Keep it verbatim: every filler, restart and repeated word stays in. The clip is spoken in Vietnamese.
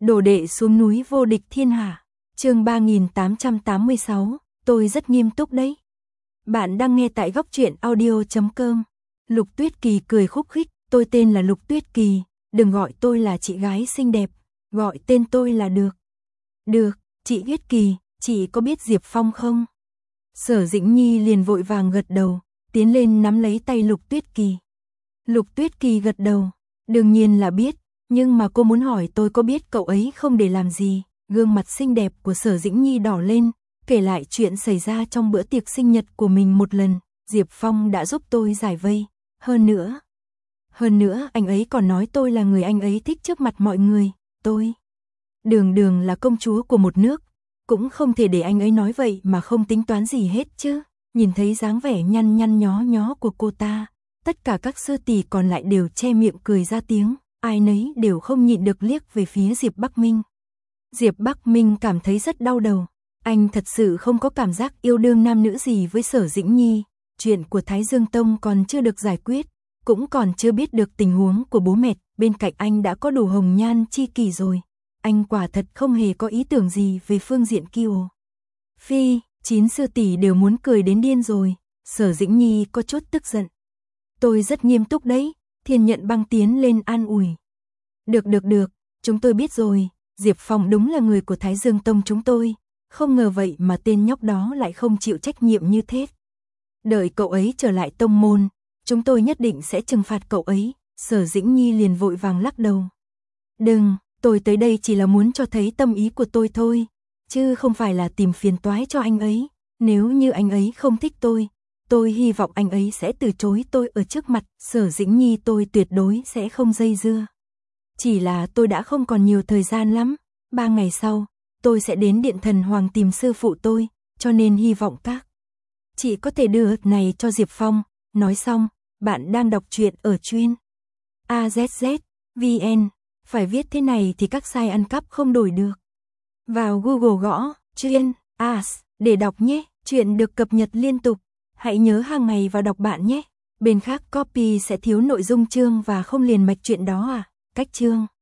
Đồ đệ xuống núi vô địch thiên hạ. Chương ba nghìn tám trăm tám mươi sáu, tôi rất nghiêm túc đấy. Bạn đang nghe tại góc truyện audio chấm com. Lục Tuyết Kỳ cười khúc khích, tôi tên là Lục Tuyết Kỳ, đừng gọi tôi là chị gái xinh đẹp, gọi tên tôi là được. Được, chị Tuyết Kỳ, chị có biết Diệp Phong không? Sở Dĩnh Nhi liền vội vàng gật đầu, tiến lên nắm lấy tay Lục Tuyết Kỳ. Lục Tuyết Kỳ gật đầu, đương nhiên là biết, nhưng mà cô muốn hỏi tôi có biết cậu ấy không để làm gì. Gương mặt xinh đẹp của Sở Dĩnh Nhi đỏ lên, kể lại chuyện xảy ra trong bữa tiệc sinh nhật của mình một lần. Diệp Phong đã giúp tôi giải vây, hơn nữa. Hơn nữa anh ấy còn nói tôi là người anh ấy thích trước mặt mọi người, tôi. Đường đường là công chúa của một nước, cũng không thể để anh ấy nói vậy mà không tính toán gì hết chứ. Nhìn thấy dáng vẻ nhăn nhăn nhó nhó của cô ta, tất cả các sư tỷ còn lại đều che miệng cười ra tiếng, ai nấy đều không nhịn được liếc về phía Diệp Bắc Minh. Diệp Bắc Minh cảm thấy rất đau đầu, anh thật sự không có cảm giác yêu đương nam nữ gì với Sở Dĩnh Nhi, chuyện của Thái Dương Tông còn chưa được giải quyết, cũng còn chưa biết được tình huống của bố mẹ, bên cạnh anh đã có đủ hồng nhan chi kỷ rồi, anh quả thật không hề có ý tưởng gì về phương diện kiêu. Phi, chín sư tỷ đều muốn cười đến điên rồi, Sở Dĩnh Nhi có chút tức giận. Tôi rất nghiêm túc đấy, Thiên Nhận Băng tiến lên an ủi. Được được được, chúng tôi biết rồi, Diệp Phong đúng là người của Thái Dương Tông chúng tôi, không ngờ vậy mà tên nhóc đó lại không chịu trách nhiệm như thế. Đợi cậu ấy trở lại tông môn, chúng tôi nhất định sẽ trừng phạt cậu ấy. Sở Dĩnh Nhi liền vội vàng lắc đầu. Đừng, tôi tới đây chỉ là muốn cho thấy tâm ý của tôi thôi, chứ không phải là tìm phiền toái cho anh ấy. Nếu như anh ấy không thích tôi, tôi hy vọng anh ấy sẽ từ chối tôi ở trước mặt. Sở Dĩnh Nhi tôi tuyệt đối sẽ không dây dưa. Chỉ là tôi đã không còn nhiều thời gian lắm, ba ngày sau, tôi sẽ đến Điện Thần Hoàng tìm sư phụ tôi, cho nên hy vọng các chị có thể đưa này cho Diệp Phong. Nói xong, bạn đang đọc truyện ở chuyên a zét zét vê en, phải viết thế này thì các site ăn cắp không đổi được. Vào Google gõ chuyên as để đọc nhé, chuyện được cập nhật liên tục, hãy nhớ hàng ngày vào đọc bạn nhé. Bên khác copy sẽ thiếu nội dung chương và không liền mạch chuyện đó à, cách chương.